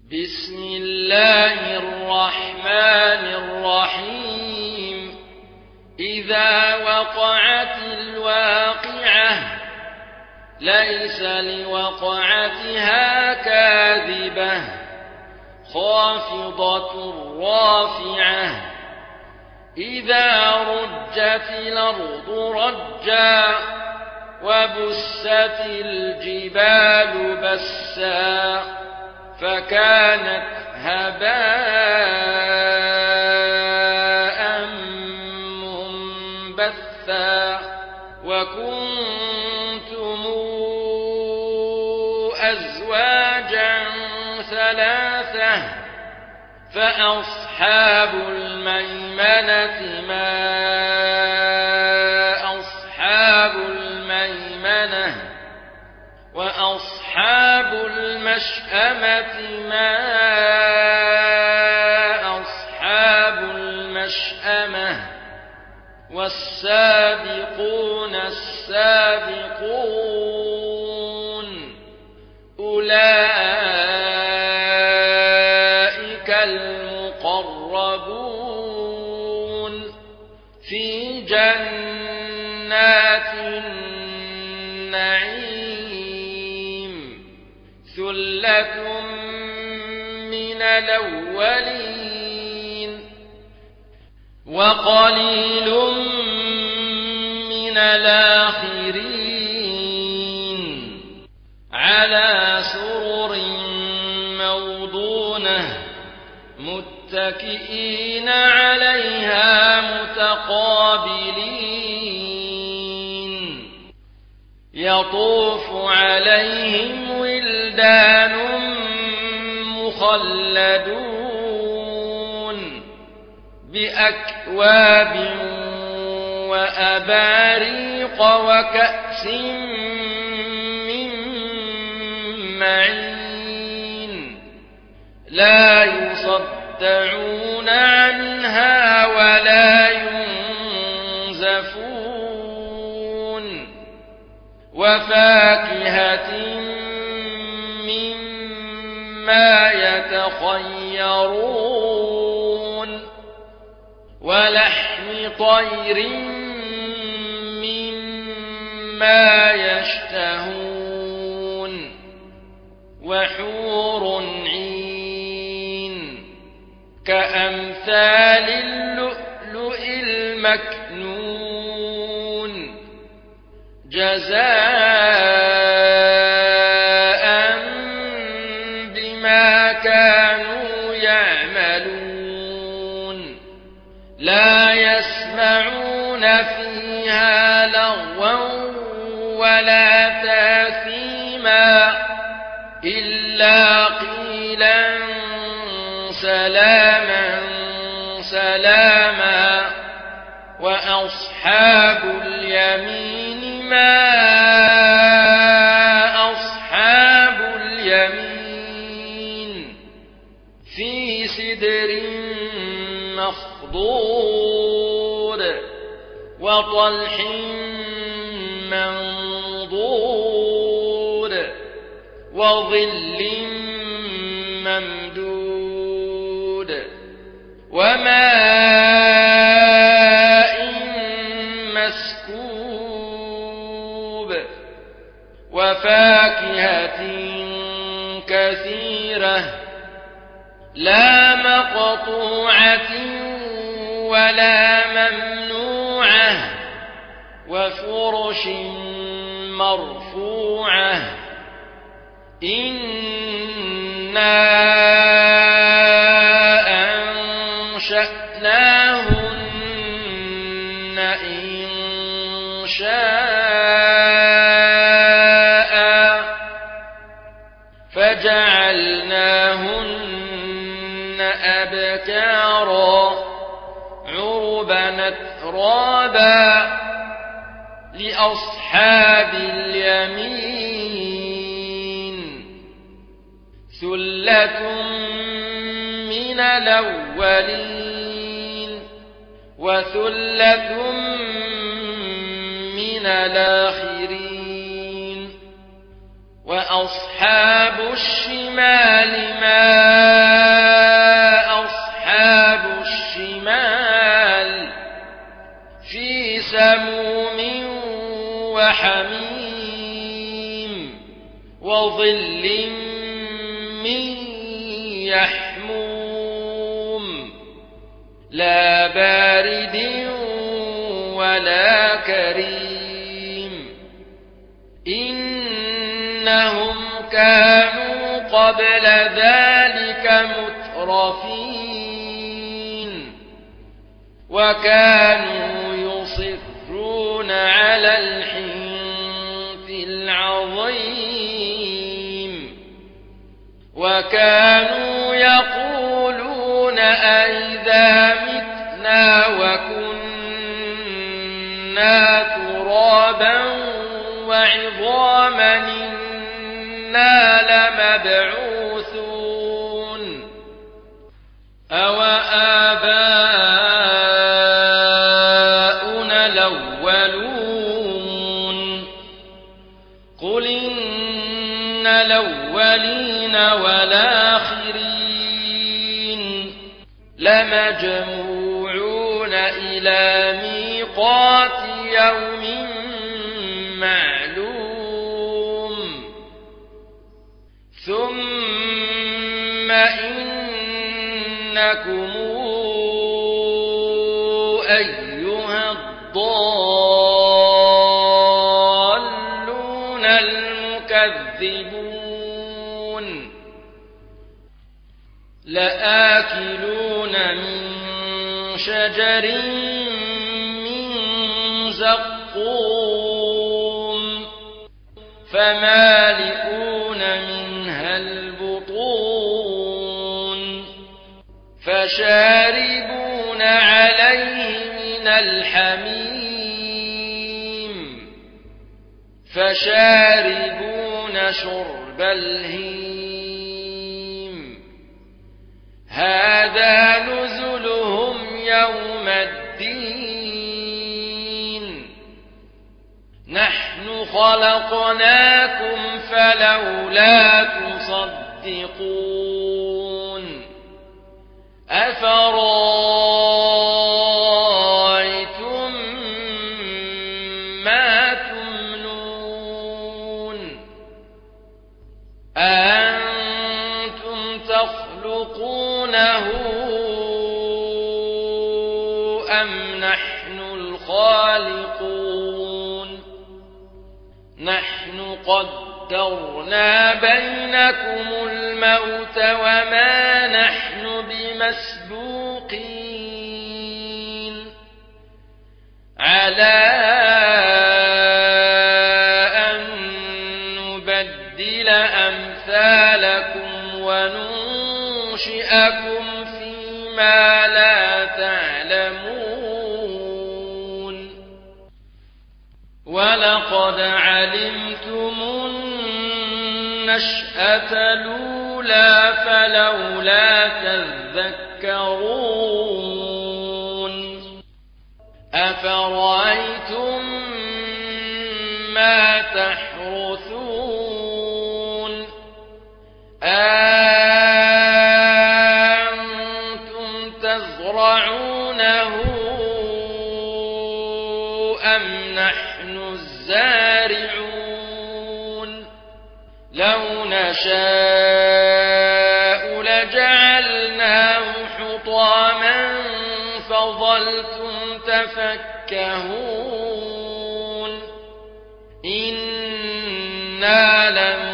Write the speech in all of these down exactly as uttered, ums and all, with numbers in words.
بسم الله الرحمن الرحيم إذا وقعت الواقعة ليس لوقعتها كاذبة خافضة رافعة إذا رجت الأرض رجا وبست الجبال بسا فكانت هباء منبثا وكنتم أزواجا ثلاثة فأصحاب الميمنة ما أصحاب الميمنة وأصحاب المشأمة ما أصحاب المشأمة والسابقون السابقون أولئك المقربون في جنات النعيم ثلة من الأولين وقليل من الآخرين على سرر موضونة متكئين عليها متقابلين يطوف عليهم ولدان مخلدون بأكواب وأباريق وكأس من معين لا يصدعون عنها ولا ينزفون وفاكهة مما يتخيرون ولحم طير مما يشتهون وحور عين كأمثال اللؤلؤ المكنون جزاء بما كانوا يعملون لا يسمعون فيها لغوا ولا تاثيما إلا قيلا سلاما سلاما وأصحاب اليمين ما أصحاب اليمين في سدر مخضود وطلح منضود وظل ممدود وماء مسكوب وفاكهة كثيرة لا مقطوعة ولا ممنوعة وفرش مرفوعة إنا أنشأناهن إن شاء فجعلناهن أبكارا عربا أترابا لأصحاب اليمين ثلة من الأولين وثلة من الآخرين وأصحاب الشمال ما يحموم لا بارد ولا كريم إنهم كانوا قبل ذلك مترفين وكانوا يصرون على الحنث العظيم وكانوا يقولون أئذا متنا وكنا ترابا وعظاما إنا لمبعوثون أو آباؤنا الأولون قل إن الأولين والآخرين لمجموعون إلى ميقات يوم معلوم ثم إنكم أيها الضالون المكذبون لآكلون من شجر من زقوم فمالئون منها البطون فشاربون عليه من الحميم فشاربون شرب الهيم هذا نزلهم يوم الدين نحن خلقناكم فلولا تصدقون أفرأيتم ما تمنون أأنتم تخلقونه أم نحن الخالقون نحن قدرنا بينكم الموت وما نحن بمسبوقين على أن نبدل أمثالكم وننشئكم فيما لا تعلمون ولقد علمتم النشأة الأولى فلولا تذكرون أفرأيتم ما تحرثون أأنتم تزرعونه أم نحن الزارعون لو نشاء لجعلناه حطاما فظلتم تفكهون إنا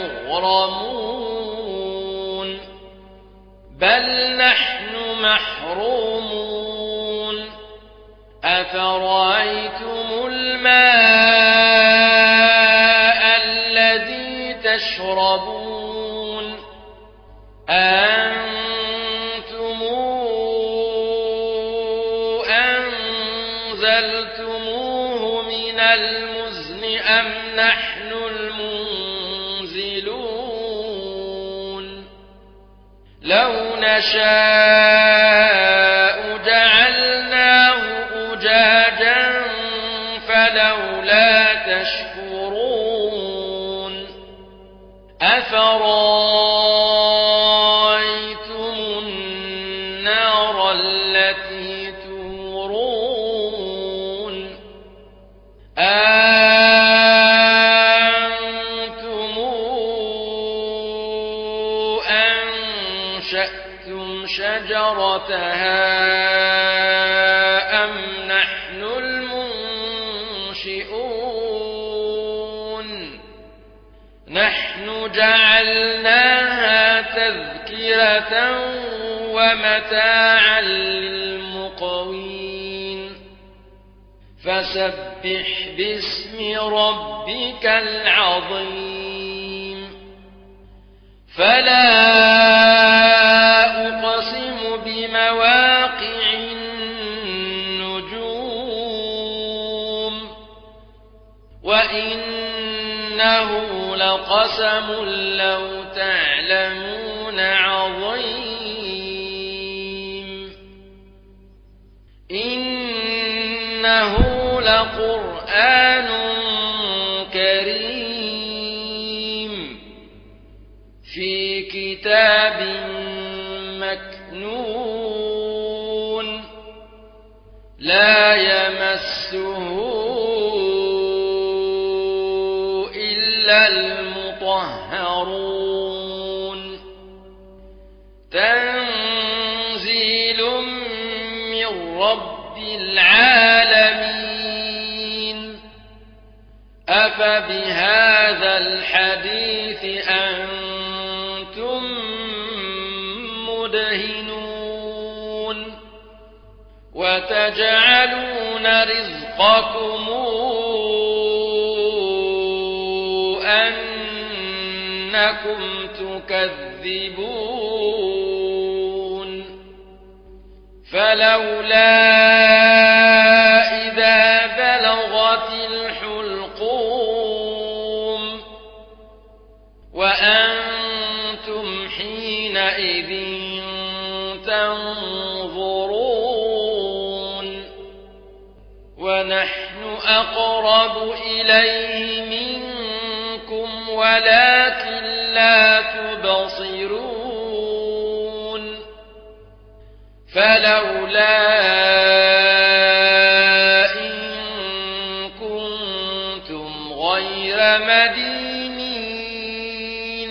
لمغرمون بل نحن محرومون أفرأيتم الماء الذي تشربون أأنتم أنزلتموه من المزن أم نحن المنزلون لو نشاء جعلناه أجاجا فلولا تشكرون أفرأيتم النار التي تورون أنتم أنزلتموها أنشأتم شجرتها أم نحن المنشئون نحن جعلناها تذكرة ومتاعا للمقوين فسبح باسم ربك العظيم فلا أقسم بمواقع النجوم وإنه لقسم لو تعلمون عظيم إنه لقرآن كريم في كتاب مكنون لا يمسه إلا المطهرون تنزيل من رب العالمين أفبهذا الحديث أنتم مدهنون وتجعلون رزقكم أنكم تكذبون فلولا إذا بلغت الحلقوم وأنتم حينئذ تنظرون ونحن أقرب إليه منكم ولكن لا تبصرون فلولا إن كنتم غير مدينين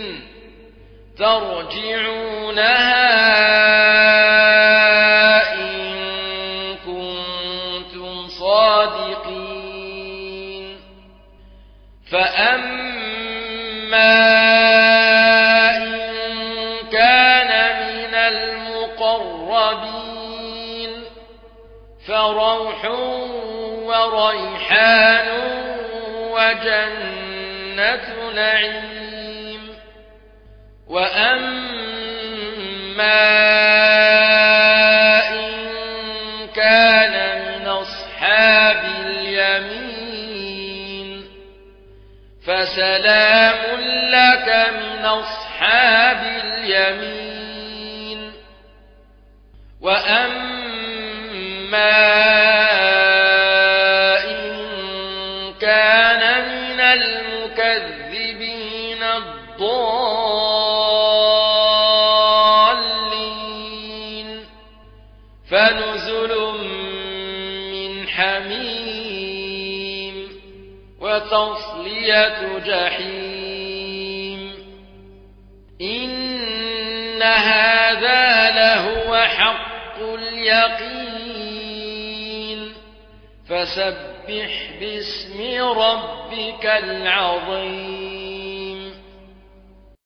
ترجعونها إن كنتم صادقين فأما إن كان من المقربين فروح وريحان وجنة نعيم وأما إن كان من أصحاب اليمين فسلام لك من أصحاب اليمين وأما إن كان من المكذبين الضالين فنزل من حميم وتصلية جحيم إن هذا لهو حق اليقين فسبح باسم ربك العظيم